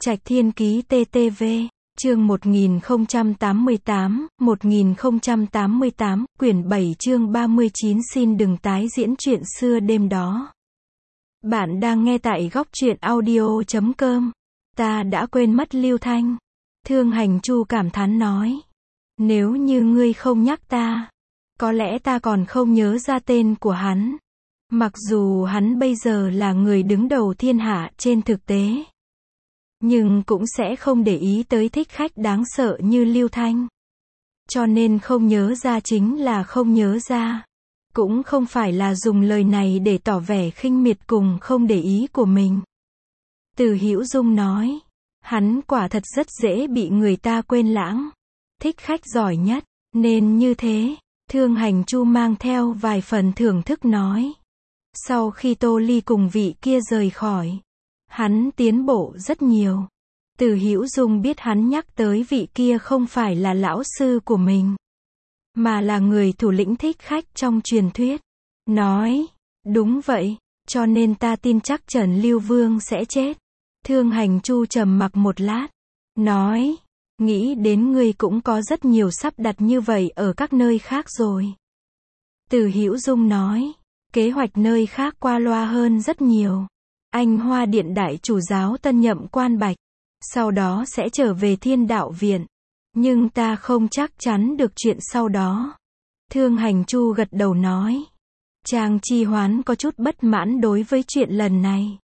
Trạch Thiên Ký TTV, chương 1088, quyển 7 chương 39 xin đừng tái diễn chuyện xưa đêm đó. Bạn đang nghe tại góc truyện audio.com. Ta đã quên mất Lưu Thanh. Thương Hành Chu cảm thán nói. Nếu như ngươi không nhắc ta, có lẽ ta còn không nhớ ra tên của hắn. Mặc dù hắn bây giờ là người đứng đầu thiên hạ trên thực tế, nhưng cũng sẽ không để ý tới thích khách đáng sợ như Lưu Thanh. Cho nên không nhớ ra chính là không nhớ ra. Cũng không phải là dùng lời này để tỏ vẻ khinh miệt cùng không để ý của mình. Từ Hữu Dung nói, hắn quả thật rất dễ bị người ta quên lãng. Thích khách giỏi nhất, nên như thế. Thương Hành Chu mang theo vài phần thưởng thức nói. Sau khi Tô Ly cùng vị kia rời khỏi, hắn tiến bộ rất nhiều. Từ Hữu Dung biết hắn nhắc tới vị kia không phải là lão sư của mình, mà là người thủ lĩnh thích khách trong truyền thuyết. Nói, đúng vậy, cho nên ta tin chắc Trần Lưu Vương sẽ chết. Thương Hành Chu trầm mặc một lát, nói, nghĩ đến ngươi cũng có rất nhiều sắp đặt như vậy ở các nơi khác rồi. Từ Hữu Dung nói, kế hoạch nơi khác qua loa hơn rất nhiều. Anh Hoa Điện đại chủ giáo tân nhậm Quan Bạch, sau đó sẽ trở về Thiên Đạo Viện. Nhưng ta không chắc chắn được chuyện sau đó. Thương Hành Chu gật đầu nói. Trang Chi Hoán có chút bất mãn đối với chuyện lần này.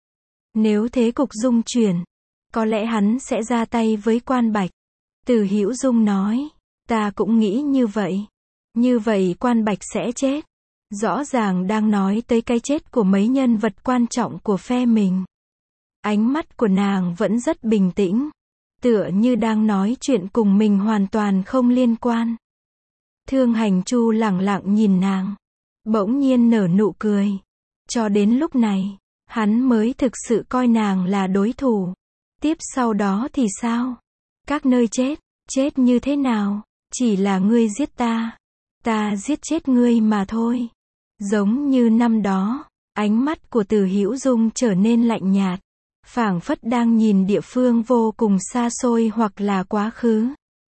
Nếu thế cục dung chuyển, có lẽ hắn sẽ ra tay với Quan Bạch. Từ Hữu Dung nói, ta cũng nghĩ như vậy. Như vậy Quan Bạch sẽ chết. Rõ ràng đang nói tới cái chết của mấy nhân vật quan trọng của phe mình. Ánh mắt của nàng vẫn rất bình tĩnh, tựa như đang nói chuyện cùng mình hoàn toàn không liên quan. Thương Hành Chu lẳng lặng nhìn nàng, bỗng nhiên nở nụ cười. Cho đến lúc này, hắn mới thực sự coi nàng là đối thủ. Tiếp sau đó thì sao? Các nơi chết, chết như thế nào? Chỉ là ngươi giết ta, ta giết chết ngươi mà thôi. Giống như năm đó, ánh mắt của Từ Hữu Dung trở nên lạnh nhạt, phảng phất đang nhìn địa phương vô cùng xa xôi hoặc là quá khứ.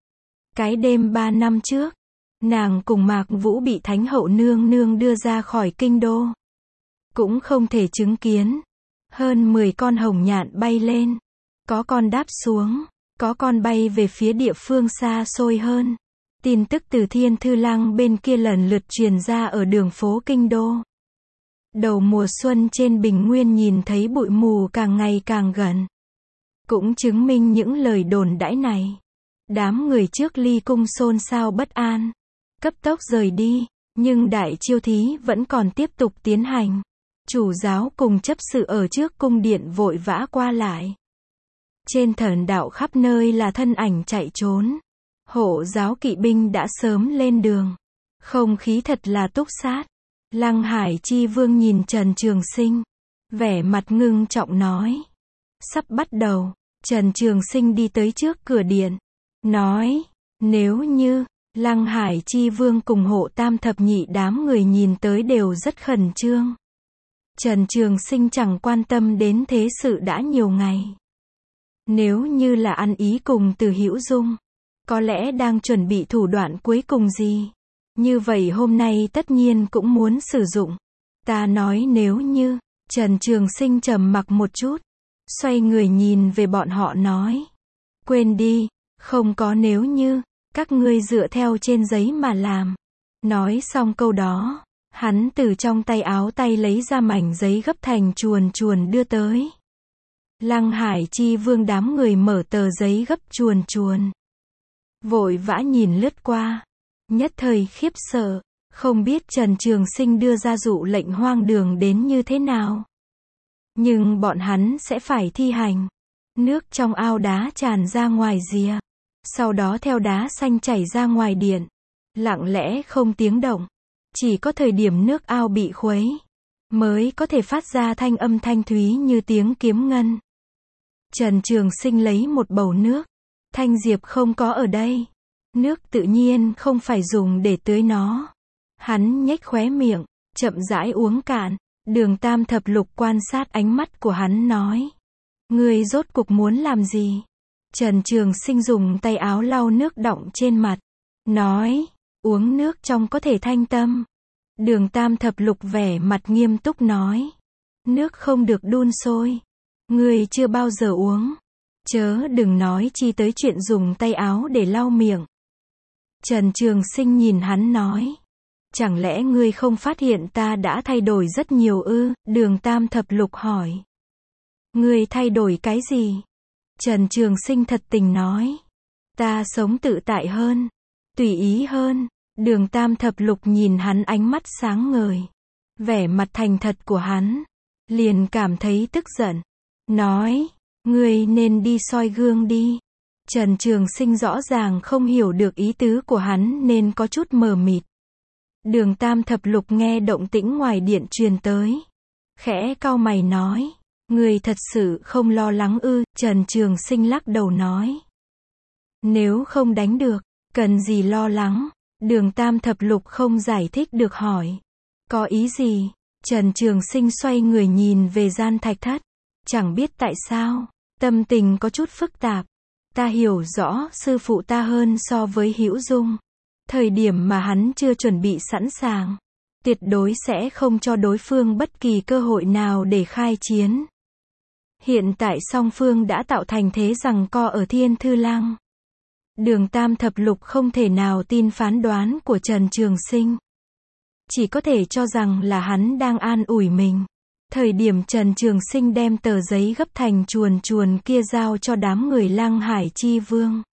Cái đêm 3 năm trước, nàng cùng Mạc Vũ bị Thánh Hậu nương nương đưa ra khỏi kinh đô. Cũng không thể chứng kiến. Hơn 10 con hồng nhạn bay lên. Có con đáp xuống, có con bay về phía địa phương xa xôi hơn. Tin tức từ Thiên Thư Lăng bên kia lần lượt truyền ra ở đường phố kinh đô. Đầu mùa xuân trên Bình Nguyên nhìn thấy bụi mù càng ngày càng gần. Cũng chứng minh những lời đồn đãi này. Đám người trước Ly Cung xôn xao bất an, cấp tốc rời đi, nhưng đại chiêu thí vẫn còn tiếp tục tiến hành. Chủ giáo cùng chấp sự ở trước cung điện vội vã qua lại. Trên thần đạo khắp nơi là thân ảnh chạy trốn. Hộ giáo kỵ binh đã sớm lên đường. Không khí thật là túc sát. Lăng Hải Chi Vương nhìn Trần Trường Sinh, vẻ mặt ngưng trọng nói. Sắp bắt đầu. Trần Trường Sinh đi tới trước cửa điện, nói, nếu như, Lăng Hải Chi Vương cùng Hộ Tam thập nhị đám người nhìn tới đều rất khẩn trương. Trần Trường Sinh chẳng quan tâm đến thế sự đã nhiều ngày. Nếu như là ăn ý cùng Từ Hữu Dung, có lẽ đang chuẩn bị thủ đoạn cuối cùng gì. Như vậy hôm nay tất nhiên cũng muốn sử dụng. Ta nói nếu như, Trần Trường Sinh trầm mặc một chút, xoay người nhìn về bọn họ nói. Quên đi, không có nếu như, các ngươi dựa theo trên giấy mà làm. Nói xong câu đó, hắn từ trong tay áo tay lấy ra mảnh giấy gấp thành chuồn chuồn đưa tới. Lăng Hải Chi Vương đám người mở tờ giấy gấp chuồn chuồn. Vội vã nhìn lướt qua. Nhất thời khiếp sợ, không biết Trần Trường Sinh đưa ra dụ lệnh hoang đường đến như thế nào. Nhưng bọn hắn sẽ phải thi hành. Nước trong ao đá tràn ra ngoài rìa. Sau đó theo đá xanh chảy ra ngoài điện. Lặng lẽ không tiếng động. Chỉ có thời điểm nước ao bị khuấy, mới có thể phát ra thanh âm thanh thúy như tiếng kiếm ngân. Trần Trường Sinh lấy một bầu nước. Thanh Diệp không có ở đây. Nước tự nhiên không phải dùng để tưới nó. Hắn nhếch khóe miệng, chậm rãi uống cạn. Đường Tam thập lục quan sát ánh mắt của hắn nói. Ngươi rốt cuộc muốn làm gì? Trần Trường Sinh dùng tay áo lau nước đọng trên mặt. Nói, uống nước trong có thể thanh tâm. Đường Tam Thập Lục vẻ mặt nghiêm túc nói. Nước không được đun sôi. Ngươi chưa bao giờ uống. Chớ đừng nói chi tới chuyện dùng tay áo để lau miệng. Trần Trường Sinh nhìn hắn nói. Chẳng lẽ ngươi không phát hiện ta đã thay đổi rất nhiều ư? Đường Tam Thập Lục hỏi. Ngươi thay đổi cái gì? Trần Trường Sinh thật tình nói. Ta sống tự tại hơn. Tùy ý hơn. Đường Tam Thập Lục nhìn hắn ánh mắt sáng ngời. Vẻ mặt thành thật của hắn. Liền cảm thấy tức giận. Nói. Ngươi nên đi soi gương đi. Trần Trường Sinh rõ ràng không hiểu được ý tứ của hắn nên có chút mờ mịt. Đường Tam Thập Lục nghe động tĩnh ngoài điện truyền tới. Khẽ cau mày nói. Ngươi thật sự không lo lắng ư? Trần Trường Sinh lắc đầu nói. Nếu không đánh được, cần gì lo lắng? Đường Tam Thập Lục không giải thích được hỏi. Có ý gì? Trần Trường Sinh xoay người nhìn về gian thạch thất. Chẳng biết tại sao, tâm tình có chút phức tạp. Ta hiểu rõ sư phụ ta hơn so với Hữu Dung. Thời điểm mà hắn chưa chuẩn bị sẵn sàng, tuyệt đối sẽ không cho đối phương bất kỳ cơ hội nào để khai chiến. Hiện tại song phương đã tạo thành thế giằng co ở Thiên Thư Lăng. Đường Tam Thập Lục không thể nào tin phán đoán của Trần Trường Sinh. Chỉ có thể cho rằng là hắn đang an ủi mình. Thời điểm Trần Trường Sinh đem tờ giấy gấp thành chuồn chuồn kia giao cho đám người Lăng Hải Chi Vương.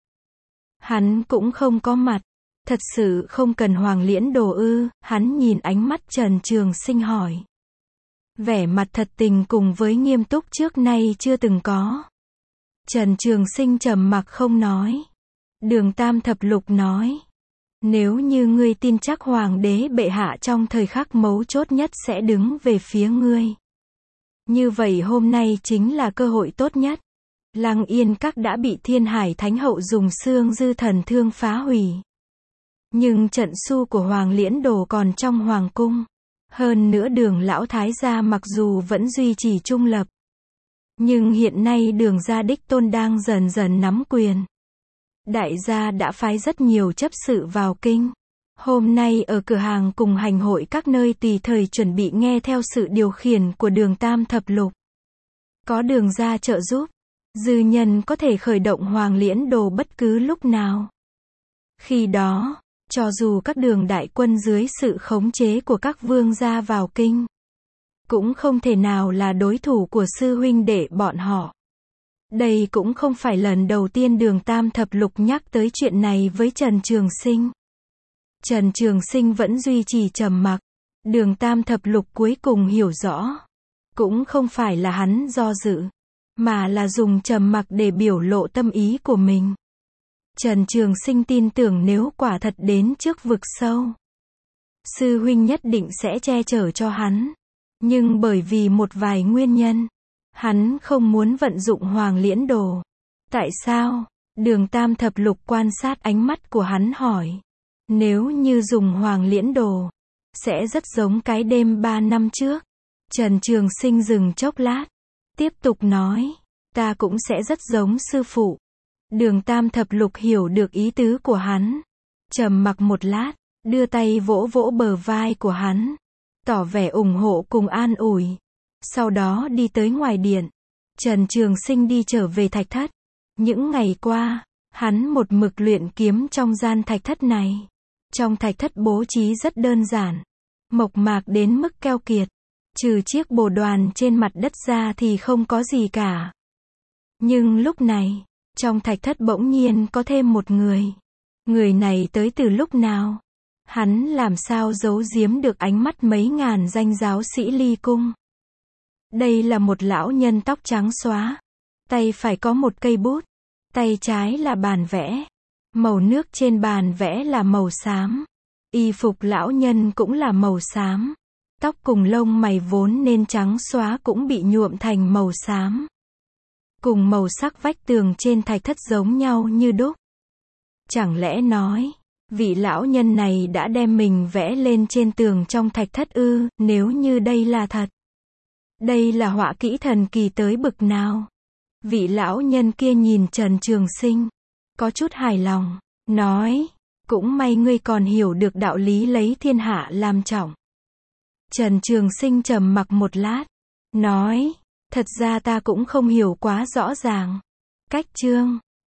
Hắn cũng không có mặt. Thật sự không cần Hoàng Liễn Đồ ư? Hắn nhìn ánh mắt Trần Trường Sinh hỏi. Vẻ mặt thật tình cùng với nghiêm túc trước nay chưa từng có. Trần Trường Sinh trầm mặc không nói. Đường Tam Thập Lục nói. Nếu như ngươi tin chắc Hoàng đế bệ hạ trong thời khắc mấu chốt nhất sẽ đứng về phía ngươi. Như vậy hôm nay chính là cơ hội tốt nhất. Lăng Yên Các đã bị Thiên Hải Thánh Hậu dùng xương dư thần thương phá hủy. Nhưng trận su của Hoàng Liễn Đồ còn trong Hoàng cung. Hơn nữa Đường Lão Thái gia mặc dù vẫn duy trì trung lập. Nhưng hiện nay Đường gia đích tôn đang dần dần nắm quyền. Đại gia đã phái rất nhiều chấp sự vào kinh. Hôm nay ở cửa hàng cùng hành hội các nơi tùy thời chuẩn bị nghe theo sự điều khiển của Đường Tam Thập Lục. Có Đường gia trợ giúp, dư nhân có thể khởi động Hoàng Liễn Đồ bất cứ lúc nào. Khi đó, cho dù các Đường đại quân dưới sự khống chế của các vương gia vào kinh, cũng không thể nào là đối thủ của sư huynh đệ bọn họ. Đây cũng không phải lần đầu tiên Đường Tam Thập Lục nhắc tới chuyện này với Trần Trường Sinh. Trần Trường Sinh vẫn duy trì trầm mặc. Đường Tam Thập Lục cuối cùng hiểu rõ. Cũng không phải là hắn do dự, mà là dùng trầm mặc để biểu lộ tâm ý của mình. Trần Trường Sinh tin tưởng nếu quả thật đến trước vực sâu, sư huynh nhất định sẽ che chở cho hắn. Nhưng bởi vì một vài nguyên nhân, hắn không muốn vận dụng Hoàng Liễn Đồ. Tại sao? Đường Tam Thập Lục quan sát ánh mắt của hắn hỏi. Nếu như dùng Hoàng Liễn Đồ, sẽ rất giống cái đêm 3 năm trước. Trần Trường Sinh dừng chốc lát, tiếp tục nói, ta cũng sẽ rất giống sư phụ. Đường Tam Thập Lục hiểu được ý tứ của hắn. Trầm mặc một lát, đưa tay vỗ vỗ bờ vai của hắn, tỏ vẻ ủng hộ cùng an ủi. Sau đó đi tới ngoài điện. Trần Trường Sinh đi trở về thạch thất. Những ngày qua, hắn một mực luyện kiếm trong gian thạch thất này. Trong thạch thất bố trí rất đơn giản, mộc mạc đến mức keo kiệt. Trừ chiếc bồ đoàn trên mặt đất ra thì không có gì cả. Nhưng lúc này, trong thạch thất bỗng nhiên có thêm một người. Người này tới từ lúc nào? Hắn làm sao giấu giếm được ánh mắt mấy ngàn danh giáo sĩ ly cung? Đây là một lão nhân tóc trắng xóa. Tay phải có một cây bút. Tay trái là bàn vẽ. Màu nước trên bàn vẽ là màu xám. Y phục lão nhân cũng là màu xám. Tóc cùng lông mày vốn nên trắng xóa cũng bị nhuộm thành màu xám. Cùng màu sắc vách tường trên thạch thất giống nhau như đúc. Chẳng lẽ nói, vị lão nhân này đã đem mình vẽ lên trên tường trong thạch thất ư? Nếu như đây là thật, đây là họa kỹ thần kỳ tới bực nào? Vị lão nhân kia nhìn Trần Trường Sinh, có chút hài lòng, nói, cũng may ngươi còn hiểu được đạo lý lấy thiên hạ làm trọng. Trần Trường Sinh trầm mặc một lát, nói, thật ra ta cũng không hiểu quá rõ ràng. Cách chương